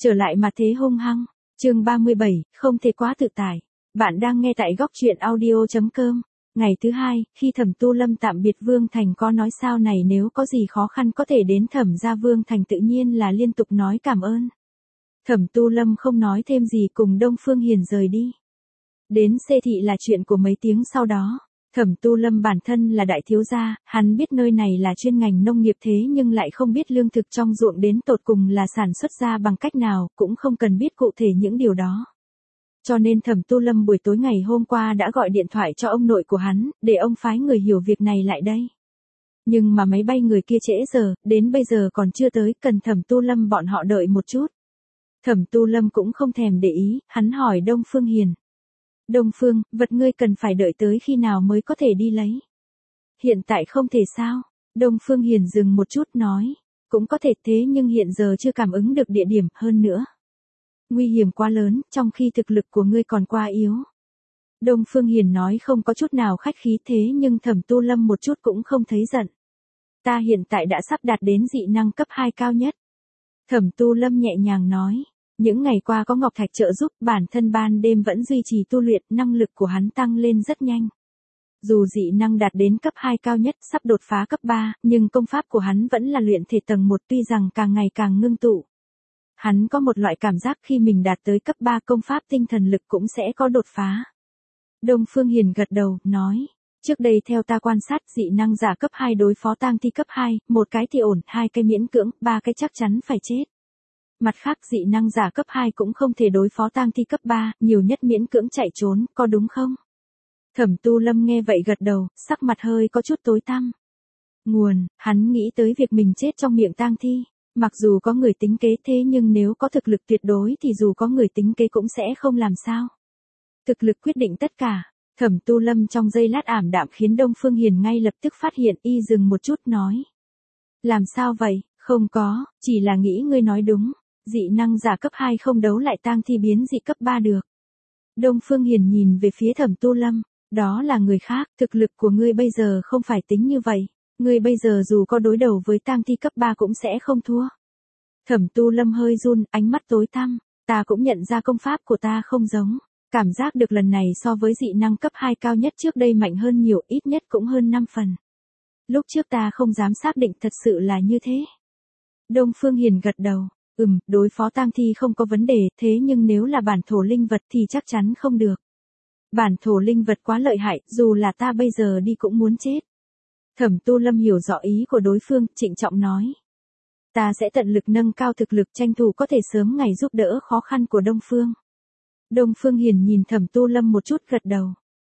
Trở lại mà thế hung hăng. Chương 37, không thể quá tự tải. Bạn đang nghe tại góc truyện audio.com. Ngày thứ hai, khi Thẩm Tu Lâm tạm biệt Vương Thành có nói sao này nếu có gì khó khăn có thể đến Thẩm gia. Vương Thành tự nhiên là liên tục nói cảm ơn. Thẩm Tu Lâm không nói thêm gì cùng Đông Phương Hiền rời đi. Đến Xê Thị là chuyện của mấy tiếng sau đó. Thẩm Tu Lâm bản thân là đại thiếu gia, hắn biết nơi này là chuyên ngành nông nghiệp thế nhưng lại không biết lương thực trong ruộng đến tột cùng là sản xuất ra bằng cách nào, cũng không cần biết cụ thể những điều đó. Cho nên Thẩm Tu Lâm buổi tối ngày hôm qua đã gọi điện thoại cho ông nội của hắn, để ông phái người hiểu việc này lại đây. Nhưng mà máy bay người kia trễ giờ, đến bây giờ còn chưa tới, cần Thẩm Tu Lâm bọn họ đợi một chút. Thẩm Tu Lâm cũng không thèm để ý, hắn hỏi Đông Phương Hiền. Đông Phương, vật ngươi cần phải đợi tới khi nào mới có thể đi lấy? Hiện tại không thể sao? Đông Phương Hiền dừng một chút nói. Cũng có thể thế nhưng hiện giờ chưa cảm ứng được địa điểm hơn nữa. Nguy hiểm quá lớn, trong khi thực lực của ngươi còn quá yếu. Đông Phương Hiền nói không có chút nào khách khí thế nhưng Thẩm Tu Lâm một chút cũng không thấy giận. Ta hiện tại đã sắp đạt đến dị năng cấp 2 cao nhất. Thẩm Tu Lâm nhẹ nhàng nói. Những ngày qua có Ngọc Thạch trợ giúp, bản thân ban đêm vẫn duy trì tu luyện, năng lực của hắn tăng lên rất nhanh. Dù dị năng đạt đến cấp 2 cao nhất, sắp đột phá cấp 3, nhưng công pháp của hắn vẫn là luyện thể tầng 1 tuy rằng càng ngày càng ngưng tụ. Hắn có một loại cảm giác khi mình đạt tới cấp 3 công pháp tinh thần lực cũng sẽ có đột phá. Đông Phương Hiền gật đầu, nói. Trước đây theo ta quan sát dị năng giả cấp 2 đối phó tang thi cấp 2, một cái thì ổn, hai cái miễn cưỡng, ba cái chắc chắn phải chết. Mặt khác dị năng giả cấp 2 cũng không thể đối phó tang thi cấp 3, nhiều nhất miễn cưỡng chạy trốn, có đúng không? Thẩm Tu Lâm nghe vậy gật đầu, sắc mặt hơi có chút tối tăm. Nguồn, hắn nghĩ tới việc mình chết trong miệng tang thi. Mặc dù có người tính kế thế nhưng nếu có thực lực tuyệt đối thì dù có người tính kế cũng sẽ không làm sao. Thực lực quyết định tất cả. Thẩm Tu Lâm trong giây lát ảm đạm khiến Đông Phương Hiền ngay lập tức phát hiện, y dừng một chút nói. Làm sao vậy? Không có, chỉ là nghĩ ngươi nói đúng. Dị năng giả cấp 2 không đấu lại tang thi biến dị cấp 3 được. Đông Phương Hiền nhìn về phía Thẩm Tu Lâm, đó là người khác, thực lực của ngươi bây giờ không phải tính như vậy, ngươi bây giờ dù có đối đầu với tang thi cấp 3 cũng sẽ không thua. Thẩm Tu Lâm hơi run, ánh mắt tối tăm, ta cũng nhận ra công pháp của ta không giống, cảm giác được lần này so với dị năng cấp 2 cao nhất trước đây mạnh hơn nhiều, ít nhất cũng hơn 5 phần. Lúc trước ta không dám xác định thật sự là như thế. Đông Phương Hiền gật đầu. Đối phó tang thi không có vấn đề, thế nhưng nếu là bản thổ linh vật thì chắc chắn không được. Bản thổ linh vật quá lợi hại, dù là ta bây giờ đi cũng muốn chết. Thẩm Tu Lâm hiểu rõ ý của đối phương, trịnh trọng nói. Ta sẽ tận lực nâng cao thực lực tranh thủ có thể sớm ngày giúp đỡ khó khăn của Đông Phương. Đông Phương Hiền nhìn Thẩm Tu Lâm một chút gật đầu.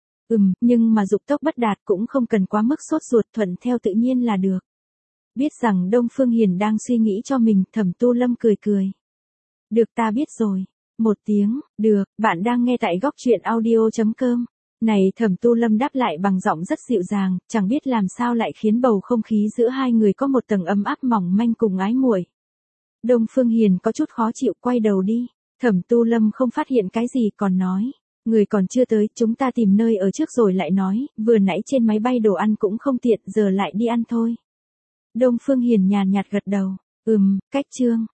Nhưng mà dục tốc bất đạt cũng không cần quá mức sốt ruột, thuận theo tự nhiên là được. Biết rằng Đông Phương Hiền đang suy nghĩ cho mình, Thẩm Tu Lâm cười cười. Được, ta biết rồi. Một tiếng, được, bạn đang nghe tại góc truyện audio.com. Này Thẩm Tu Lâm đáp lại bằng giọng rất dịu dàng, chẳng biết làm sao lại khiến bầu không khí giữa hai người có một tầng ấm áp mỏng manh cùng ái muội. Đông Phương Hiền có chút khó chịu, quay đầu đi. Thẩm Tu Lâm không phát hiện cái gì còn nói. Người còn chưa tới, chúng ta tìm nơi ở trước rồi lại nói, vừa nãy trên máy bay đồ ăn cũng không tiện, giờ lại đi ăn thôi. Đông Phương Hiền nhàn nhạt gật đầu. Cách chương.